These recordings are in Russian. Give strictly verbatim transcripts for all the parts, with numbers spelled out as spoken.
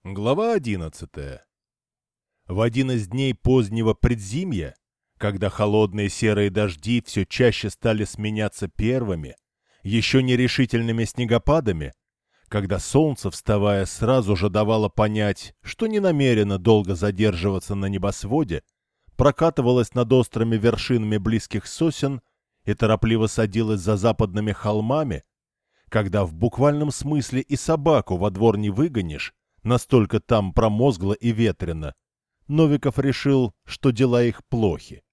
Глава одиннадцатая. В один из дней позднего предзимья, когда холодные серые дожди все чаще стали сменяться первыми, еще нерешительными снегопадами, когда солнце, вставая, сразу же давало понять, что не намерено долго задерживаться на небосводе, прокатывалось над острыми вершинами близких сосен и торопливо садилось за западными холмами, когда в буквальном смысле и собаку во двор не выгонишь, настолько там промозгло и ветрено, Новиков решил, что дела их плохи.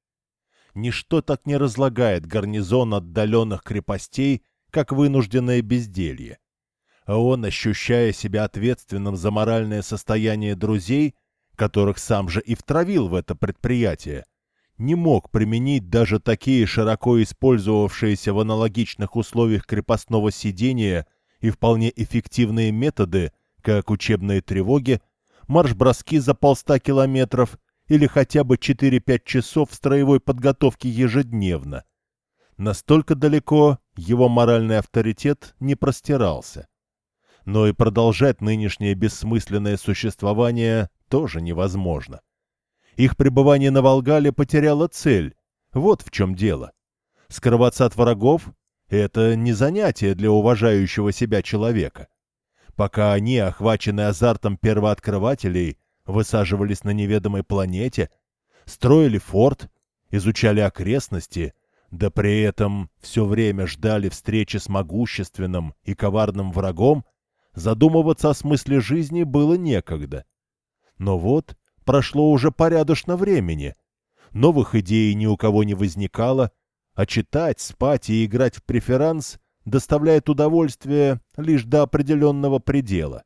Ничто так не разлагает гарнизон отдаленных крепостей, как вынужденное безделье. А он, ощущая себя ответственным за моральное состояние друзей, которых сам же и втравил в это предприятие, не мог применить даже такие широко использовавшиеся в аналогичных условиях крепостного сидения и вполне эффективные методы, как учебные тревоги, марш-броски за полста километров или хотя бы четыре-пять часов строевой подготовки ежедневно. Настолько далеко его моральный авторитет не простирался. Но и продолжать нынешнее бессмысленное существование тоже невозможно. Их пребывание на Волгале потеряло цель. Вот в чем дело. Скрываться от врагов — это не занятие для уважающего себя человека. Пока они, охваченные азартом первооткрывателей, высаживались на неведомой планете, строили форт, изучали окрестности, да при этом все время ждали встречи с могущественным и коварным врагом, задумываться о смысле жизни было некогда. Но вот прошло уже порядочно времени, новых идей ни у кого не возникало, а читать, спать и играть в преферанс доставляет удовольствие лишь до определенного предела.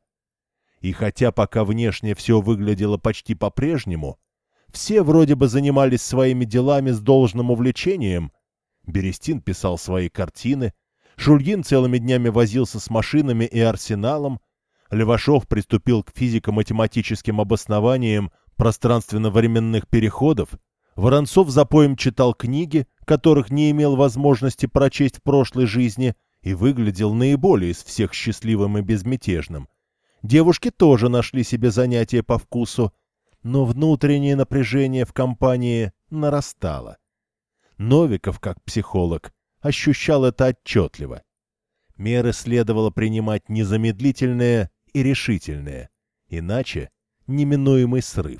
И хотя пока внешне все выглядело почти по-прежнему, все вроде бы занимались своими делами с должным увлечением. Берестин писал свои картины, Шульгин целыми днями возился с машинами и арсеналом, Левашов приступил к физико-математическим обоснованиям пространственно-временных переходов, Воронцов запоем читал книги, которых не имел возможности прочесть в прошлой жизни, и выглядел наиболее из всех счастливым и безмятежным. Девушки тоже нашли себе занятия по вкусу, но внутреннее напряжение в компании нарастало. Новиков, как психолог, ощущал это отчетливо. Меры следовало принимать незамедлительные и решительные, иначе неминуемый срыв.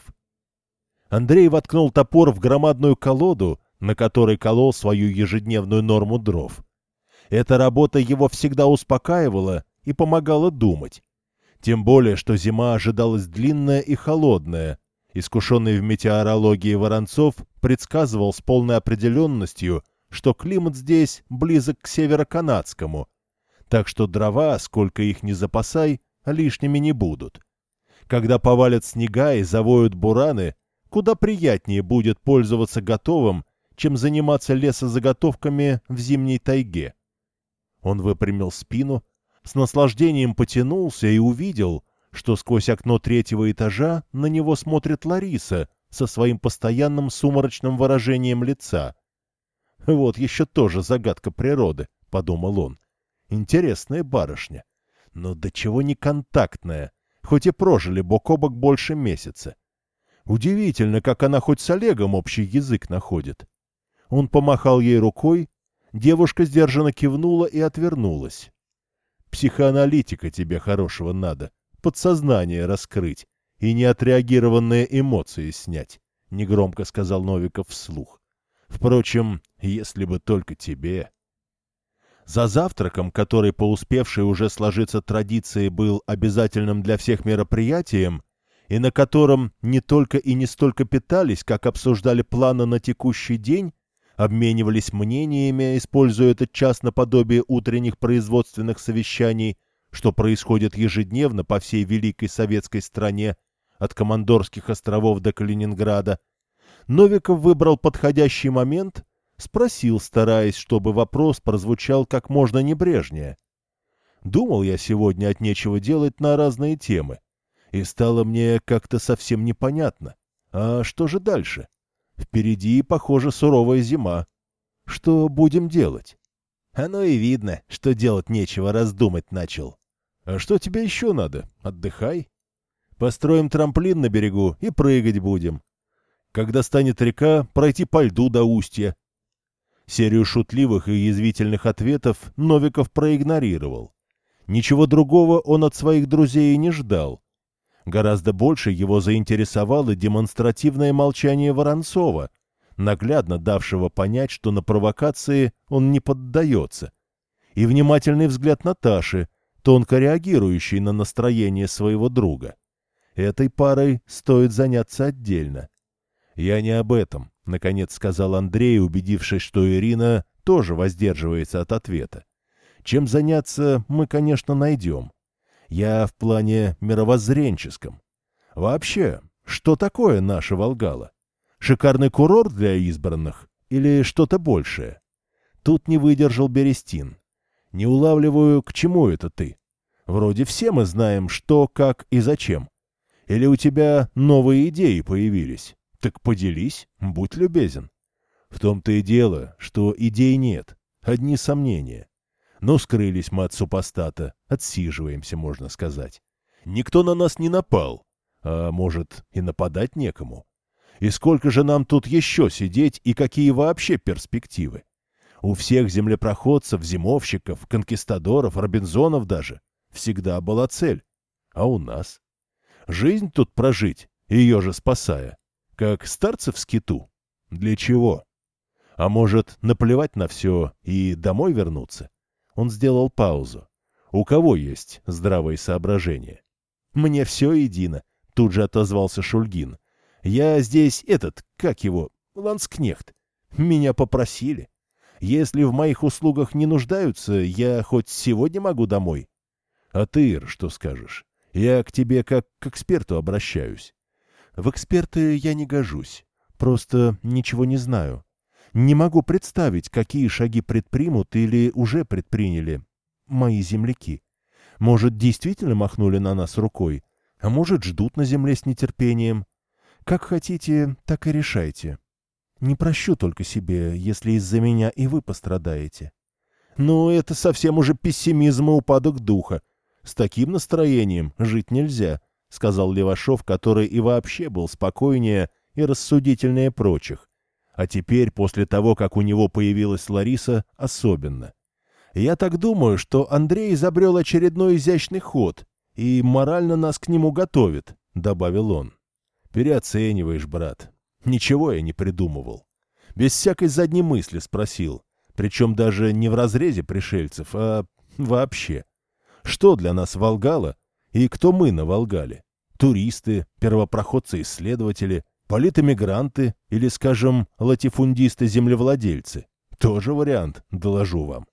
Андрей воткнул топор в громадную колоду, на которой колол свою ежедневную норму дров. Эта работа его всегда успокаивала и помогала думать. Тем более, что зима ожидалась длинная и холодная. Искушенный в метеорологии Воронцов предсказывал с полной определенностью, что климат здесь близок к североканадскому, так что дрова, сколько их ни запасай, лишними не будут. Когда повалят снега и завоют бураны, куда приятнее будет пользоваться готовым, чем заниматься лесозаготовками в зимней тайге. Он выпрямил спину, с наслаждением потянулся и увидел, что сквозь окно третьего этажа на него смотрит Лариса со своим постоянным сумрачным выражением лица. «Вот еще тоже загадка природы», — подумал он. «Интересная барышня, но до чего не контактная, хоть и прожили бок о бок больше месяца. Удивительно, как она хоть с Олегом общий язык находит». Он помахал ей рукой, девушка сдержанно кивнула и отвернулась. «Психоаналитика тебе хорошего надо, подсознание раскрыть и неотреагированные эмоции снять», — негромко сказал Новиков вслух. «Впрочем, если бы только тебе». За завтраком, который по успевшей уже сложиться традиции был обязательным для всех мероприятием, и на котором не только и не столько питались, как обсуждали планы на текущий день, обменивались мнениями, используя этот час наподобие утренних производственных совещаний, что происходит ежедневно по всей великой советской стране, от Командорских островов до Калининграда, Новиков выбрал подходящий момент, спросил, стараясь, чтобы вопрос прозвучал как можно небрежнее. «Думал я сегодня от нечего делать на разные темы, и стало мне как-то совсем непонятно. А что же дальше? Впереди, похоже, суровая зима. Что будем делать?» «Оно и видно, что делать нечего, раздумать начал». «А что тебе еще надо? Отдыхай». Построим трамплин на берегу и прыгать будем. Когда станет река, пройти по льду до устья». Серию шутливых и язвительных ответов Новиков проигнорировал. Ничего другого он от своих друзей и не ждал. Гораздо больше его заинтересовало демонстративное молчание Воронцова, наглядно давшего понять, что на провокации он не поддается, и внимательный взгляд Наташи, тонко реагирующей на настроение своего друга. Этой парой стоит заняться отдельно. «Я не об этом», — наконец сказал Андрей, убедившись, что Ирина тоже воздерживается от ответа. «Чем заняться, мы, конечно, найдем. Я в плане мировоззренческом. Вообще, что такое наша Волгала? Шикарный курорт для избранных или что-то большее?» Тут не выдержал Берестин. «Не улавливаю, к чему это ты? Вроде все мы знаем, что, как и зачем. Или у тебя новые идеи появились? Так поделись, будь любезен». «В том-то и дело, что идей нет, одни сомнения. Но скрылись мы от супостата, отсиживаемся, можно сказать. Никто на нас не напал, а может и нападать некому. И сколько же нам тут еще сидеть и какие вообще перспективы? У всех землепроходцев, зимовщиков, конкистадоров, робинзонов даже всегда была цель. А у нас? Жизнь тут прожить, ее же спасая. Как старцы в скиту. Для чего? А может, наплевать на все и домой вернуться?» Он сделал паузу. «У кого есть здравые соображения?» «Мне все едино», — тут же отозвался Шульгин. «Я здесь этот, как его, ланскнехт. Меня попросили. Если в моих услугах не нуждаются, я хоть сегодня могу домой». «А ты, Ир, что скажешь? Я к тебе как к эксперту обращаюсь». «В эксперты я не гожусь. Просто ничего не знаю. Не могу представить, какие шаги предпримут или уже предприняли мои земляки. Может, действительно махнули на нас рукой, а может, ждут на земле с нетерпением. Как хотите, так и решайте. Не прощу только себе, если из-за меня и вы пострадаете». «Ну, это совсем уже пессимизм и упадок духа. С таким настроением жить нельзя», — сказал Левашов, который и вообще был спокойнее и рассудительнее прочих. А теперь, после того, как у него появилась Лариса, особенно. «Я так думаю, что Андрей изобрел очередной изящный ход и морально нас к нему готовит», — добавил он. «Переоцениваешь, брат. Ничего я не придумывал. Без всякой задней мысли спросил, причем даже не в разрезе пришельцев, а вообще. Что для нас Волгала и кто мы на Волгале? Туристы, первопроходцы-исследователи, политэмигранты или, скажем, латифундисты-землевладельцы? Тоже вариант, доложу вам».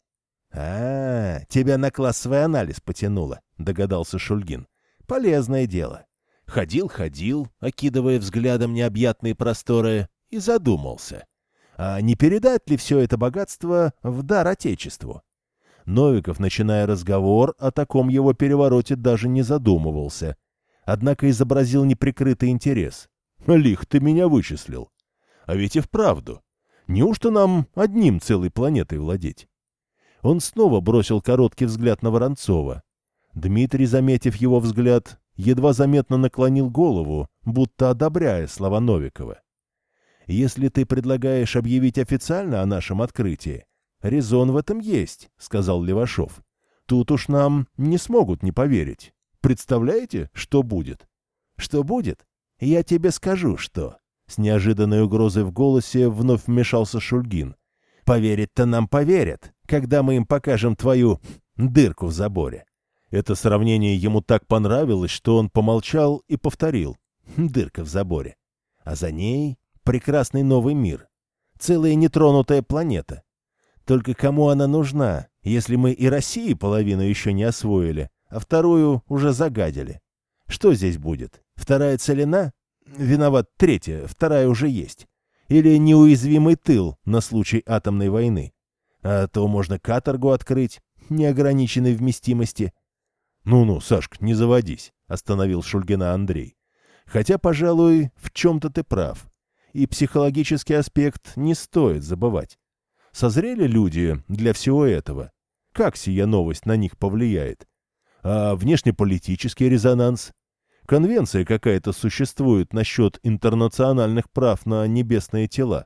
«А, тебя на классовый анализ потянуло», — догадался Шульгин. «Полезное дело». Ходил-ходил, окидывая взглядом необъятные просторы, и задумался. А не передать ли все это богатство в дар Отечеству? Новиков, начиная разговор, о таком его перевороте даже не задумывался. Однако изобразил неприкрытый интерес. «Лих, ты меня вычислил. А ведь и вправду. Неужто нам одним целой планетой владеть?» Он снова бросил короткий взгляд на Воронцова. Дмитрий, заметив его взгляд, едва заметно наклонил голову, будто одобряя слова Новикова. «Если ты предлагаешь объявить официально о нашем открытии, резон в этом есть», — сказал Левашов. «Тут уж нам не смогут не поверить. Представляете, что будет?» «Что будет? Я тебе скажу, что...» С неожиданной угрозой в голосе вновь вмешался Шульгин. «Поверить-то нам поверят, когда мы им покажем твою дырку в заборе». Это сравнение ему так понравилось, что он помолчал и повторил. «Дырка в заборе. А за ней прекрасный новый мир. Целая нетронутая планета. Только кому она нужна, если мы и России половину еще не освоили, а вторую уже загадили? Что здесь будет? Вторая целина? Виноват, третья, вторая уже есть. Или неуязвимый тыл на случай атомной войны? А то можно каторгу открыть, неограниченной вместимости». «Ну-ну, Сашка, не заводись», — остановил Шульгина Андрей. «Хотя, пожалуй, в чем-то ты прав. И психологический аспект не стоит забывать. Созрели люди для всего этого? Как сия новость на них повлияет? А внешнеполитический резонанс? конвенция какая-то существует насчет интернациональных прав на небесные тела.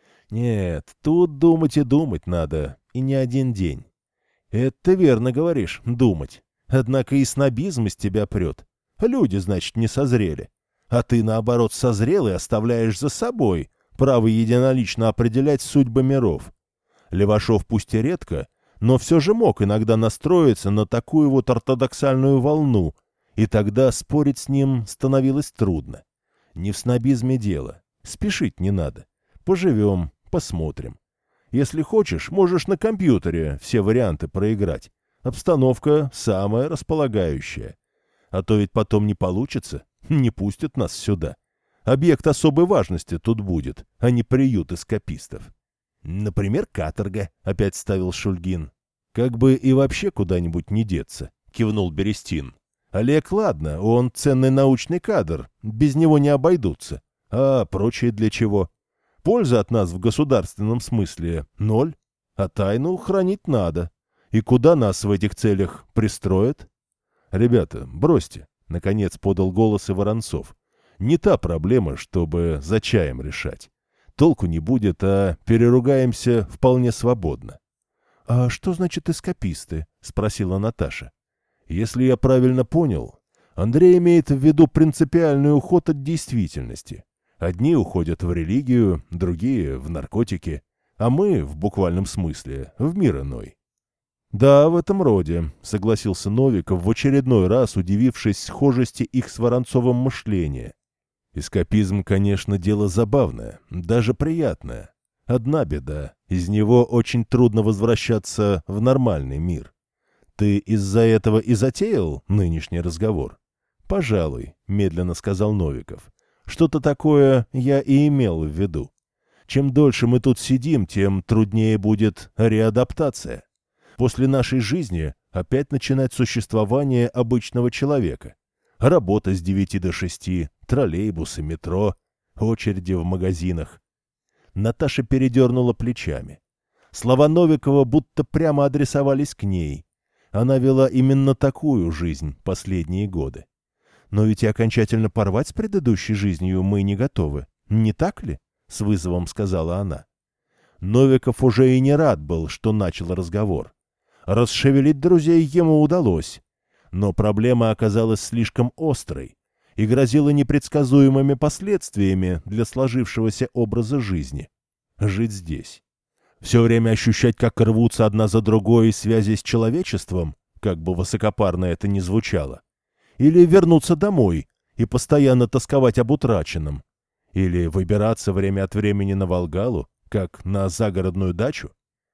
Нет, тут думать и думать надо, и не один день. Это ты верно говоришь, думать. Однако и снобизм из тебя прет. Люди, значит, не созрели. А ты, наоборот, созрел и оставляешь за собой право единолично определять судьбы миров. Левашов пусть и редко, но все же мог иногда настроиться на такую вот ортодоксальную волну, и тогда спорить с ним становилось трудно. Не в снобизме дело. Спешить не надо. Поживем, посмотрим. Если хочешь, можешь на компьютере все варианты проиграть. Обстановка самая располагающая. А то ведь потом не получится, не пустят нас сюда. Объект особой важности тут будет, а не приют эскапистов. Например, каторга, опять ставил Шульгин. Как бы и вообще куда-нибудь не деться, кивнул Берестин. Олег, ладно, он ценный научный кадр, без него не обойдутся. А прочее для чего? Польза от нас в государственном смысле ноль, а тайну хранить надо. И куда нас в этих целях пристроят? Ребята, бросьте, наконец подал голос и Воронцов. Не та проблема, чтобы за чаем решать. Толку не будет, а переругаемся вполне свободно. — А что значит эскаписты? — спросила Наташа. — Если я правильно понял, Андрей имеет в виду принципиальный уход от действительности. Одни уходят в религию, другие — в наркотики, а мы, в буквальном смысле, в мир иной. — Да, в этом роде, — согласился Новиков, в очередной раз удивившись схожести их с Воронцовым мышления. Эскапизм, конечно, дело забавное, даже приятное. Одна беда — из него очень трудно возвращаться в нормальный мир. Ты из-за этого и затеял нынешний разговор? — Пожалуй, — медленно сказал Новиков. Что-то такое я и имел в виду. Чем дольше мы тут сидим, тем труднее будет реадаптация. После нашей жизни опять начинать существование обычного человека. Работа с девяти до шести, троллейбусы, метро, очереди в магазинах. Наташа передернула плечами. Слова Новикова будто прямо адресовались к ней. Она вела именно такую жизнь последние годы. Но ведь и окончательно порвать с предыдущей жизнью мы не готовы. Не так ли? — с вызовом сказала она. Новиков уже и не рад был, что начал разговор. Расшевелить друзей ему удалось. Но проблема оказалась слишком острой и грозила непредсказуемыми последствиями для сложившегося образа жизни. Жить здесь. Все время ощущать, как рвутся одна за другой связи с человечеством, как бы высокопарно это ни звучало. Или вернуться домой и постоянно тосковать об утраченном. Или выбираться время от времени на Волгалу, как на загородную дачу.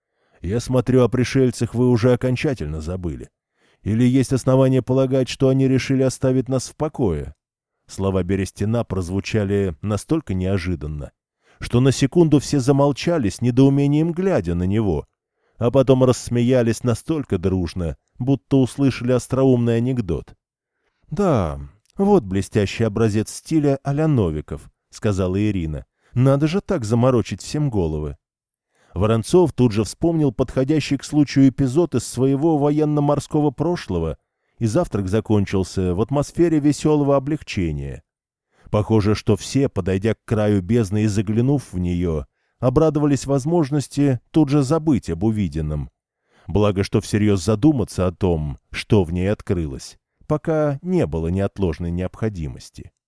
Я смотрю, о пришельцах вы уже окончательно забыли. Или есть основания полагать, что они решили оставить нас в покое? Слова Берестина прозвучали настолько неожиданно, что на секунду все замолчали с недоумением глядя на него, а потом рассмеялись настолько дружно, будто услышали остроумный анекдот. — Да, вот блестящий образец стиля а-ля Новиков, — сказала Ирина. — Надо же так заморочить всем головы. Воронцов тут же вспомнил подходящий к случаю эпизод из своего военно-морского прошлого, и завтрак закончился в атмосфере веселого облегчения. Похоже, что все, подойдя к краю бездны и заглянув в нее, обрадовались возможности тут же забыть об увиденном. Благо, что всерьез задуматься о том, что в ней открылось, пока не было неотложной необходимости.